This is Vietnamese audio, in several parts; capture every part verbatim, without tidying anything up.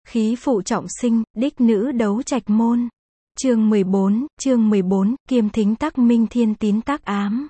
Khí phụ trọng sinh, đích nữ đấu trạch môn. Chương mười bốn, chương mười bốn, kiêm thính tắc minh thiên tín tác ám.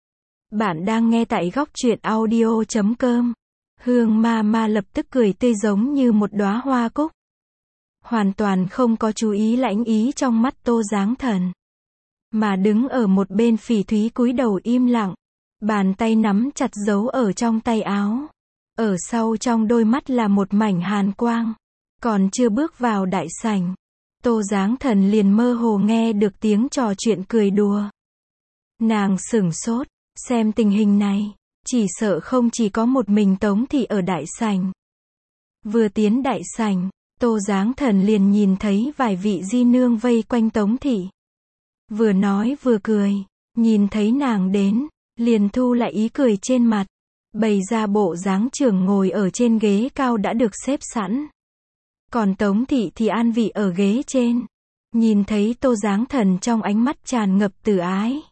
Bạn đang nghe tại góc truyện audio chấm com. Hương ma ma lập tức cười tươi giống như một đóa hoa cúc. Hoàn toàn không có chú ý lãnh ý trong mắt Tô Giáng Thần. Mà đứng ở một bên Phỉ Thúy cúi đầu im lặng. Bàn tay nắm chặt giấu ở trong tay áo. Ở sau trong đôi mắt là một mảnh hàn quang. Còn chưa bước vào đại sảnh, Tô Giáng Thần liền mơ hồ nghe được tiếng trò chuyện cười đùa. Nàng sửng sốt, xem tình hình này, chỉ sợ không chỉ có một mình Tống Thị ở đại sảnh. Vừa tiến đại sảnh, Tô Giáng Thần liền nhìn thấy vài vị di nương vây quanh Tống Thị. Vừa nói vừa cười, nhìn thấy nàng đến, liền thu lại ý cười trên mặt, bày ra bộ dáng trưởng ngồi ở trên ghế cao đã được xếp sẵn. Còn Tống Thị thì an vị ở ghế trên. Nhìn thấy Tô Giáng Thần trong ánh mắt tràn ngập từ ái.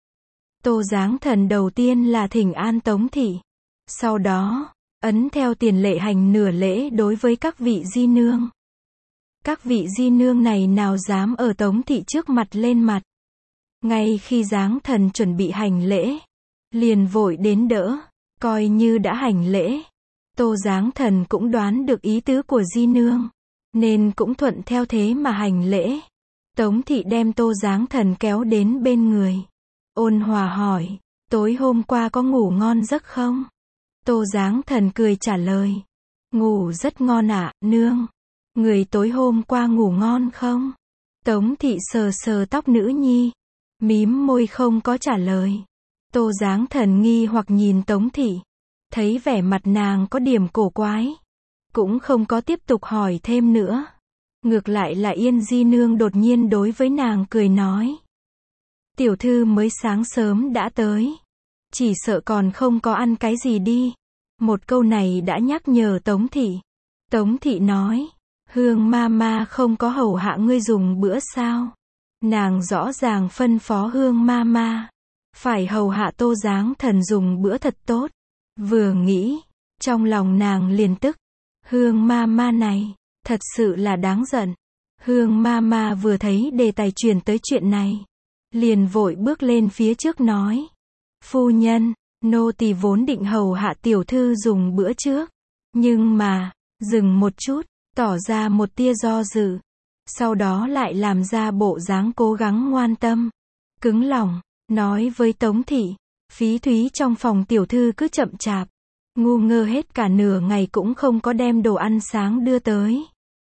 Tô Giáng Thần đầu tiên là thỉnh an Tống Thị. Sau đó, ấn theo tiền lệ hành nửa lễ đối với các vị di nương. Các vị di nương này nào dám ở Tống Thị trước mặt lên mặt. Ngay khi Giáng Thần chuẩn bị hành lễ, liền vội đến đỡ, coi như đã hành lễ. Tô Giáng Thần cũng đoán được ý tứ của di nương, nên cũng thuận theo thế mà hành lễ. Tống Thị đem Tô Giáng Thần kéo đến bên người. Ôn hòa hỏi, tối hôm qua có ngủ ngon giấc không? Tô Giáng Thần cười trả lời, ngủ rất ngon ạ, nương. Người tối hôm qua ngủ ngon không? Tống Thị sờ sờ tóc nữ nhi, mím môi không có trả lời. Tô Giáng Thần nghi hoặc nhìn Tống Thị, thấy vẻ mặt nàng có điểm cổ quái, cũng không có tiếp tục hỏi thêm nữa. Ngược lại là Yên di nương đột nhiên đối với nàng cười nói, tiểu thư mới sáng sớm đã tới, chỉ sợ còn không có ăn cái gì đi. Một câu này đã nhắc nhở Tống Thị. Tống Thị nói, Hương ma ma không có hầu hạ ngươi dùng bữa sao? Nàng rõ ràng phân phó Hương ma ma phải hầu hạ Tô Giáng Thần dùng bữa thật tốt. Vừa nghĩ, trong lòng nàng liền tức. Hương ma ma này, thật sự là đáng giận. Hương ma ma vừa thấy đề tài chuyển tới chuyện này, liền vội bước lên phía trước nói, phu nhân, nô tỳ vốn định hầu hạ tiểu thư dùng bữa trước, nhưng mà, dừng một chút, tỏ ra một tia do dự, sau đó lại làm ra bộ dáng cố gắng ngoan tâm, cứng lòng, nói với Tống Thị, Phí Thúy trong phòng tiểu thư cứ chậm chạp, ngu ngơ hết cả nửa ngày cũng không có đem đồ ăn sáng đưa tới.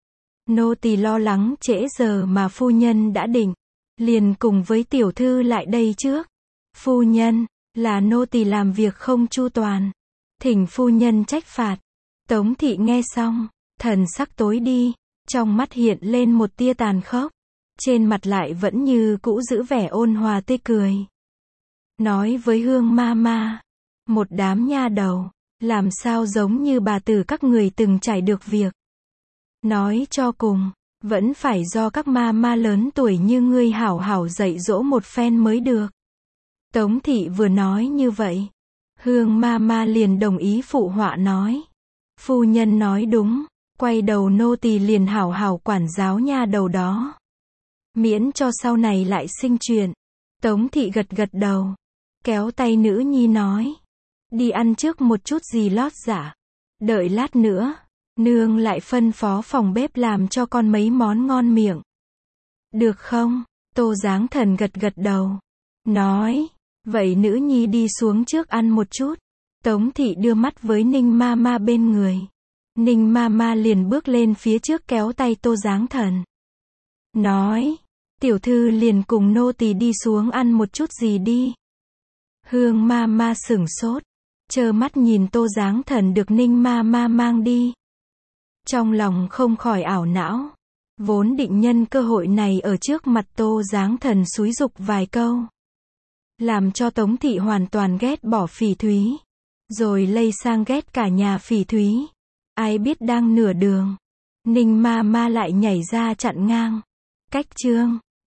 Nô tỳ lo lắng trễ giờ mà phu nhân đã định, liền cùng với tiểu thư lại đây trước. Phu nhân, là nô tỳ làm việc không chu toàn, thỉnh phu nhân trách phạt. Tống Thị nghe xong, thần sắc tối đi, trong mắt hiện lên một tia tàn khốc, trên mặt lại vẫn như cũ giữ vẻ ôn hòa tươi cười. Nói với Hương ma ma, một đám nha đầu, làm sao giống như bà tử các người từng trải được việc. Nói cho cùng, vẫn phải do các ma ma lớn tuổi như ngươi hảo hảo dạy dỗ một phen mới được. Tống Thị vừa nói như vậy, Hương ma ma liền đồng ý phụ họa nói, phu nhân nói đúng, quay đầu nô tỳ liền hảo hảo quản giáo nha đầu đó, miễn cho sau này lại sinh chuyện. Tống Thị gật gật đầu, kéo tay nữ nhi nói, đi ăn trước một chút gì lót dạ, đợi lát nữa, nương lại phân phó phòng bếp làm cho con mấy món ngon miệng. Được không? Tô Giáng Thần gật gật đầu, nói, vậy nữ nhi đi xuống trước ăn một chút. Tống Thị đưa mắt với Ninh ma ma bên người. Ninh ma ma liền bước lên phía trước kéo tay Tô Giáng Thần, nói, tiểu thư liền cùng nô tỳ đi xuống ăn một chút gì đi. Hương ma ma sửng sốt, trơ mắt nhìn Tô Giáng Thần được Ninh ma ma mang đi. Trong lòng không khỏi ảo não, vốn định nhân cơ hội này ở trước mặt Tô Giáng Thần xúi giục vài câu, làm cho Tống Thị hoàn toàn ghét bỏ Phỉ Thúy, rồi lây sang ghét cả nhà Phỉ Thúy. Ai biết đang nửa đường, Ninh ma ma lại nhảy ra chặn ngang. Cách chương